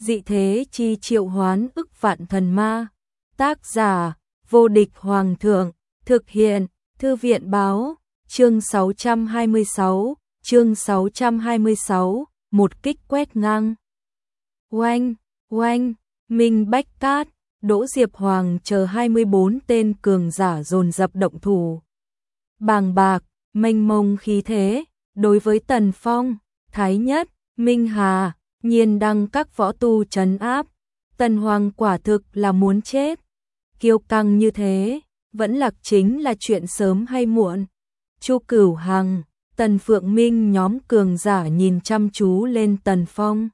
dị thế chi triệu hoán ức vạn thần ma. Tác giả, vô địch hoàng thượng, thực hiện, thư viện báo, chương 626, một kích quét ngang. Oanh, oanh, Minh Bách Cát, Đỗ Diệp Hoàng chờ 24 tên cường giả dồn dập động thủ. Bàng bạc, mênh mông khí thế, đối với Tần Phong, Thái Nhất, Minh Hà, Nhiên Đăng các võ tu trấn áp. Tần Hoàng quả thực là muốn chết. Kiêu căng như thế, vẫn lạc chính là chuyện sớm hay muộn. Chu Cửu Hằng, Tần Phượng Minh nhóm cường giả nhìn chăm chú lên Tần Phong.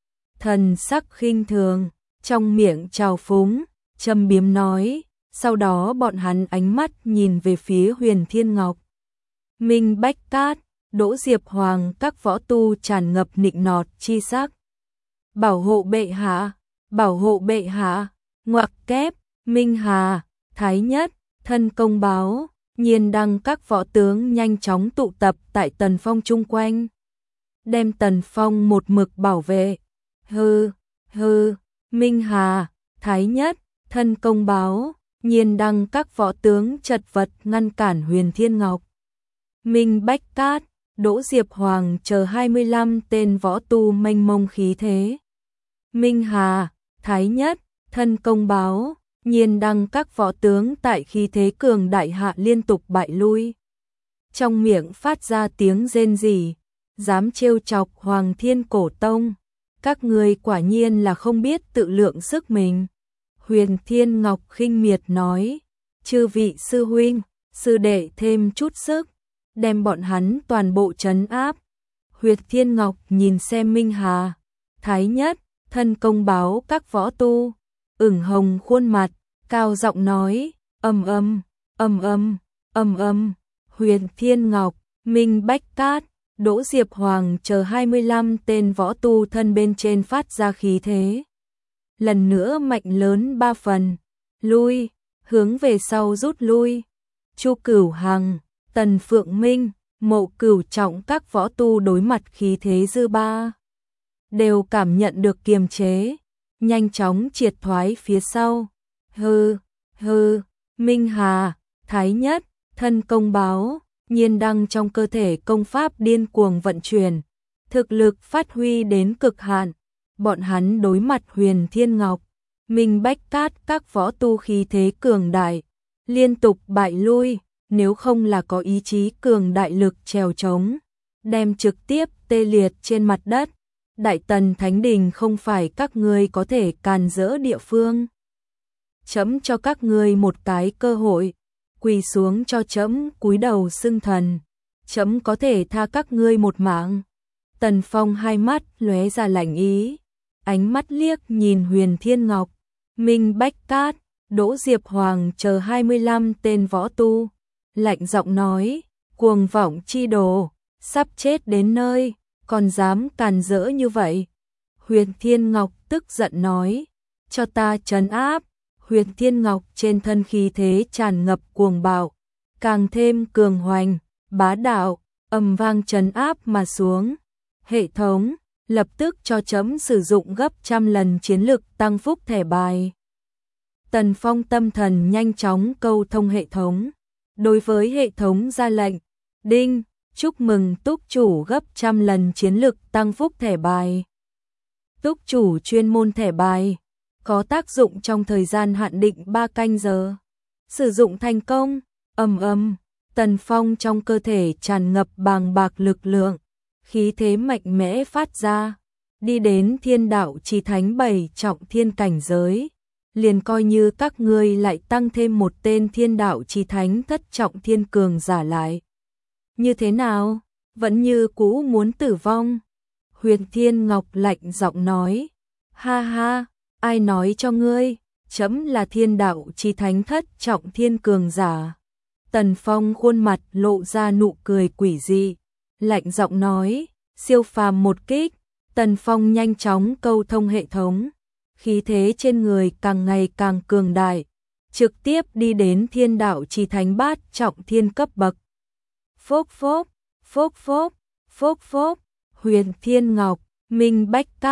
Thần sắc khinh thường, trong miệng trào phúng, châm biếm nói, sau đó bọn hắn ánh mắt nhìn về phía Huyền Thiên Ngọc. Minh Bách Cát, Đỗ Diệp Hoàng các võ tu tràn ngập nịnh nọt chi sắc. Bảo hộ bệ hạ, bảo hộ bệ hạ, ngoặc kép, Minh Hà, Thái Nhất, thân công báo, Nhiên Đăng các võ tướng nhanh chóng tụ tập tại Tần Phong chung quanh. Đem Tần Phong một mực bảo vệ. Hừ, hừ, Minh Hà, Thái Nhất, thân công báo, Nhiên Đăng các võ tướng chật vật ngăn cản Huyền Thiên Ngọc. Minh Bách Cát, Đỗ Diệp Hoàng chờ 25 tên võ tu mênh mông khí thế. Minh Hà, Thái Nhất, thân công báo, Nhiên Đăng các võ tướng tại khí thế cường đại hạ liên tục bại lui. Trong miệng phát ra tiếng rên rỉ, dám trêu chọc Hoàng Thiên Cổ Tông, các người quả nhiên là không biết tự lượng sức mình. Huyền Thiên Ngọc khinh miệt nói, chư vị sư huynh, sư đệ thêm chút sức, đem bọn hắn toàn bộ trấn áp. Huyền Thiên Ngọc nhìn xem Minh Hà, Thái Nhất, thân công báo các võ tu, ửng hồng khuôn mặt, cao giọng nói, ầm ầm, ầm ầm, ầm ầm. Huyền Thiên Ngọc, Minh Bách Cát, Đỗ Diệp Hoàng chờ 25 tên võ tu thân bên trên phát ra khí thế. Lần nữa mạnh lớn 3 phần, lui, hướng về sau rút lui. Chu Cửu Hằng, Tần Phượng Minh, Mộ Cửu Trọng các võ tu đối mặt khí thế dư ba, đều cảm nhận được kiềm chế, nhanh chóng triệt thoái phía sau. Hừ, hừ, Minh Hà, Thái Nhất, thân công báo, Nhiên Đăng trong cơ thể công pháp điên cuồng vận chuyển, thực lực phát huy đến cực hạn. Bọn hắn đối mặt Huyền Thiên Ngọc, Minh Bách Cát các võ tu khí thế cường đại, liên tục bại lui, nếu không là có ý chí cường đại lực trèo trống, đem trực tiếp tê liệt trên mặt đất. Đại Tần Thánh Đình không phải các ngươi có thể càn rỡ địa phương. Chấm cho các ngươi một cái cơ hội, quỳ xuống cho chấm cúi đầu xưng thần, chấm có thể tha các ngươi một mạng. Tần Phong hai mắt lóe ra lạnh ý, ánh mắt liếc nhìn Huyền Thiên Ngọc, Minh Bách Cát, Đỗ Diệp Hoàng chờ 25 tên võ tu, lạnh giọng nói, cuồng vọng chi đồ, sắp chết đến nơi, còn dám càn rỡ như vậy. Huyền Thiên Ngọc tức giận nói, cho ta trấn áp. Huyền Thiên Ngọc trên thân khí thế tràn ngập cuồng bạo, càng thêm cường hoành, bá đạo, ầm vang trấn áp mà xuống. Hệ thống, lập tức cho chấm sử dụng gấp trăm lần chiến lực tăng phúc thẻ bài. Tần Phong tâm thần nhanh chóng câu thông hệ thống. Đối với hệ thống ra lệnh, đinh, chúc mừng túc chủ gấp trăm lần chiến lực tăng phúc thẻ bài. Túc chủ chuyên môn thẻ bài, có tác dụng trong thời gian hạn định 3 canh giờ. Sử dụng thành công, ầm ầm, Tần Phong trong cơ thể tràn ngập bàng bạc lực lượng, khí thế mạnh mẽ phát ra, đi đến thiên đạo chi thánh 7 trọng thiên cảnh giới. Liền coi như các ngươi lại tăng thêm một tên thiên đạo chi thánh thất trọng thiên cường giả lại. Như thế nào? Vẫn như cũ muốn tử vong? Huyền Thiên Ngọc lạnh giọng nói, ha ha, ai nói cho ngươi, chấm là thiên đạo chi thánh thất trọng thiên cường giả. Tần Phong khuôn mặt lộ ra nụ cười quỷ dị, lạnh giọng nói, siêu phàm một kích. Tần Phong nhanh chóng câu thông hệ thống, khí thế trên người càng ngày càng cường đại, trực tiếp đi đến thiên đạo chi thánh bát trọng thiên cấp bậc. Phốc phốc, phốc phốc, phốc phốc, Huyền Thiên Ngọc, Minh Bách Cát,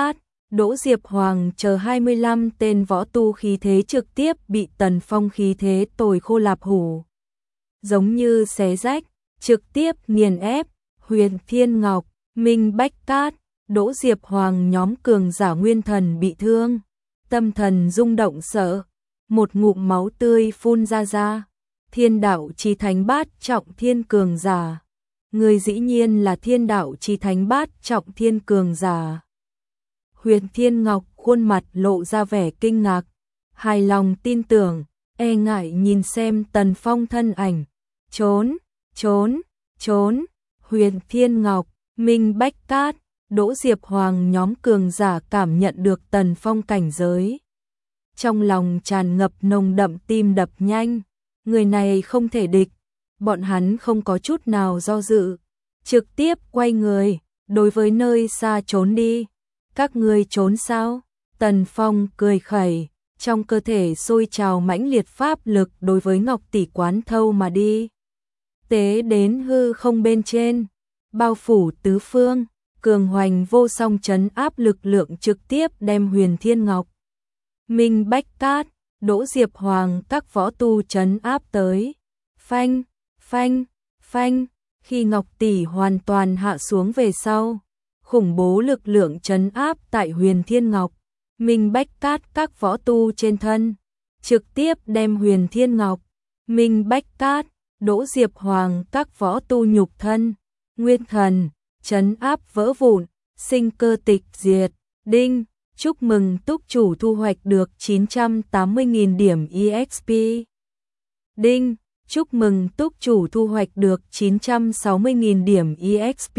Đỗ Diệp Hoàng chờ 25 tên võ tu khí thế trực tiếp bị Tần Phong khí thế tồi khô lạp hủ. Giống như xé rách, trực tiếp nghiền ép, Huyền Thiên Ngọc, Minh Bách Cát, Đỗ Diệp Hoàng nhóm cường giả nguyên thần bị thương. Tâm thần rung động sợ, một ngụm máu tươi phun ra. Thiên đạo chi thánh bát trọng thiên cường giả. Người dĩ nhiên là thiên đạo chi thánh bát trọng thiên cường giả. Huyền Thiên Ngọc khuôn mặt lộ ra vẻ kinh ngạc, hài lòng tin tưởng, e ngại nhìn xem Tần Phong thân ảnh. Trốn. Huyền Thiên Ngọc, Minh Bách Cát, Đỗ Diệp Hoàng nhóm cường giả cảm nhận được Tần Phong cảnh giới. Trong lòng tràn ngập nồng đậm tim đập nhanh, người này không thể địch, bọn hắn không có chút nào do dự, trực tiếp quay người, đối với nơi xa trốn đi. Các ngươi trốn sao? Tần Phong cười khẩy, trong cơ thể sôi trào mãnh liệt pháp lực đối với Ngọc Tỷ quán thâu mà đi. Tế đến hư không bên trên, bao phủ tứ phương, cường hoành vô song trấn áp lực lượng trực tiếp đem Huyền Thiên Ngọc, Minh Bách Cát, Đỗ Diệp Hoàng các võ tu trấn áp tới. Phanh, khi Ngọc Tỷ hoàn toàn hạ xuống về sau, khủng bố lực lượng trấn áp tại Huyền Thiên Ngọc, Minh Bách Cát các võ tu trên thân, trực tiếp đem Huyền Thiên Ngọc, Minh Bách Cát, Đỗ Diệp Hoàng các võ tu nhục thân, nguyên thần, trấn áp vỡ vụn, sinh cơ tịch diệt. Đinh, chúc mừng túc chủ thu hoạch được 980.000 điểm EXP. Đinh, chúc mừng túc chủ thu hoạch được 960.000 điểm EXP.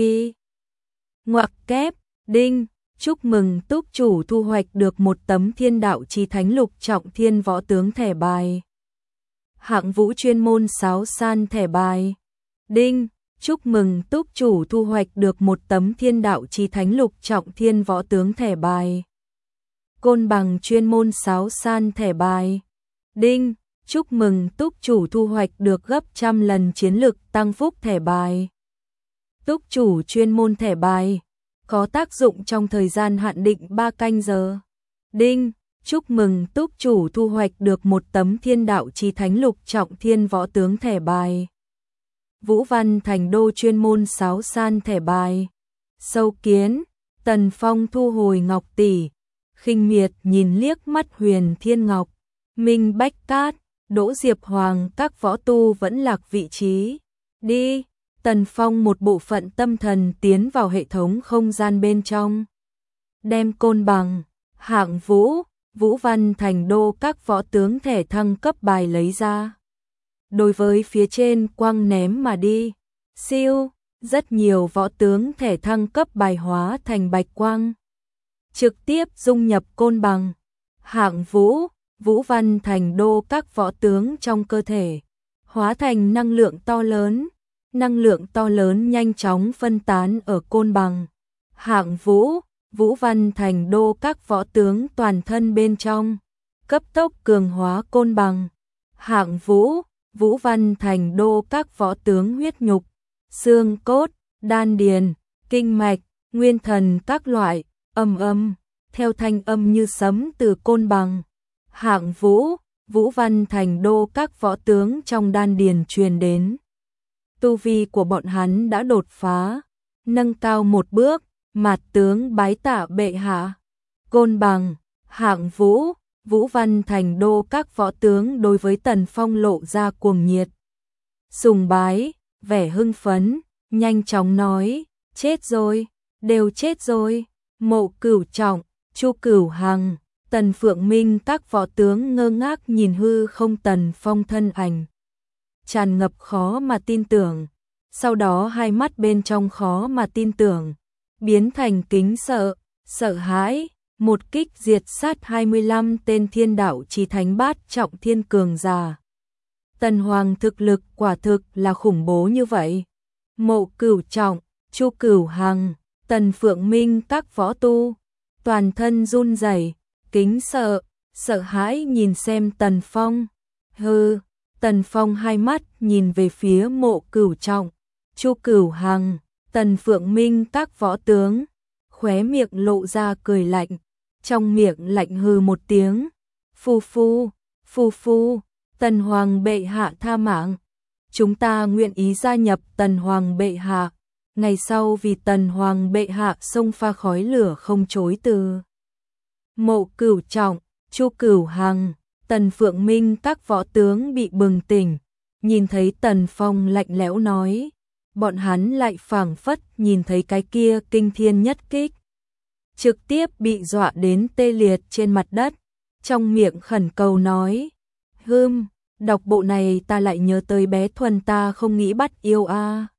Ngoặc kép, đinh, chúc mừng túc chủ thu hoạch được một tấm thiên đạo chi thánh lục trọng thiên võ tướng thẻ bài. Hạng vũ chuyên môn sáo san thẻ bài. Đinh, chúc mừng túc chủ thu hoạch được một tấm thiên đạo chi thánh lục trọng thiên võ tướng thẻ bài. Côn bằng chuyên môn sáo san thẻ bài. Đinh, chúc mừng túc chủ thu hoạch được gấp trăm lần chiến lực tăng phúc thẻ bài. Túc chủ chuyên môn thẻ bài, có tác dụng trong thời gian hạn định 3 canh giờ. Đinh, chúc mừng túc chủ thu hoạch được một tấm thiên đạo chi thánh lục trọng thiên võ tướng thẻ bài. Vũ Văn Thành Đô chuyên môn sáo san thẻ bài. Sâu kiến, Tần Phong thu hồi Ngọc Tỷ, khinh miệt nhìn liếc mắt Huyền Thiên Ngọc, Minh Bách Cát, Đỗ Diệp Hoàng các võ tu vẫn lạc vị trí. Đi, Tần Phong một bộ phận tâm thần tiến vào hệ thống không gian bên trong. Đem Côn Bằng, Hạng Vũ, Vũ Văn Thành Đô các võ tướng thẻ thăng cấp bài lấy ra. Đối với phía trên quăng ném mà đi. Siêu, rất nhiều võ tướng thẻ thăng cấp bài hóa thành bạch quang. Trực tiếp dung nhập Côn Bằng, Hạng Vũ, Vũ Văn Thành Đô các võ tướng trong cơ thể, hóa thành năng lượng to lớn. Năng lượng to lớn nhanh chóng phân tán ở Côn Bằng, Hạng Vũ, Vũ Văn Thành Đô các võ tướng toàn thân bên trong, cấp tốc cường hóa Côn Bằng, Hạng Vũ, Vũ Văn Thành Đô các võ tướng huyết nhục, xương cốt, đan điền, kinh mạch, nguyên thần các loại, âm, theo thanh âm như sấm từ Côn Bằng, Hạng Vũ, Vũ Văn Thành Đô các võ tướng trong đan điền truyền đến. Tu vi của bọn hắn đã đột phá, nâng cao một bước, mạt tướng bái tạ bệ hạ. Côn Bằng, Hạng Vũ, Vũ Văn Thành Đô các võ tướng đối với Tần Phong lộ ra cuồng nhiệt. Sùng bái, vẻ hưng phấn, nhanh chóng nói, chết rồi, đều chết rồi. Mộ Cửu Trọng, Chu Cửu Hằng, Tần Phượng Minh các võ tướng ngơ ngác nhìn hư không Tần Phong thân ảnh. Tràn ngập khó mà tin tưởng, sau đó hai mắt bên trong khó mà tin tưởng, biến thành kính sợ, sợ hãi, một kích diệt sát 25 tên thiên đạo chi thánh bát trọng thiên cường giả. Tần Hoàng thực lực quả thực là khủng bố như vậy. Mộ Cửu Trọng, Chu Cửu Hằng, Tần Phượng Minh các võ tu, toàn thân run rẩy, kính sợ, sợ hãi nhìn xem Tần Phong. Hừ. Tần Phong hai mắt nhìn về phía Mộ Cửu Trọng, Chu Cửu Hằng, Tần Phượng Minh các võ tướng, khóe miệng lộ ra cười lạnh, trong miệng lạnh hừ một tiếng. Phu phu, Tần Hoàng bệ hạ tha mạng. Chúng ta nguyện ý gia nhập Tần Hoàng bệ hạ. Ngày sau vì Tần Hoàng bệ hạ xông pha khói lửa không chối từ. Mộ Cửu Trọng, Chu Cửu Hằng, Tần Phượng Minh các võ tướng bị bừng tỉnh, nhìn thấy Tần Phong lạnh lẽo nói, bọn hắn lại phảng phất nhìn thấy cái kia kinh thiên nhất kích. Trực tiếp bị dọa đến tê liệt trên mặt đất, trong miệng khẩn cầu nói, đọc bộ này ta lại nhớ tới bé Thuần ta không nghĩ bắt yêu a.